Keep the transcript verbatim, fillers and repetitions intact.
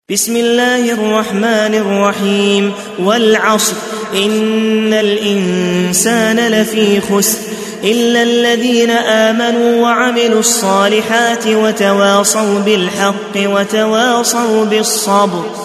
بسم الله الرحمن الرحيم والعصر إن الإنسان لفي خسر إلا الذين آمنوا وعملوا الصالحات وتواصوا بالحق وتواصوا بالصبر.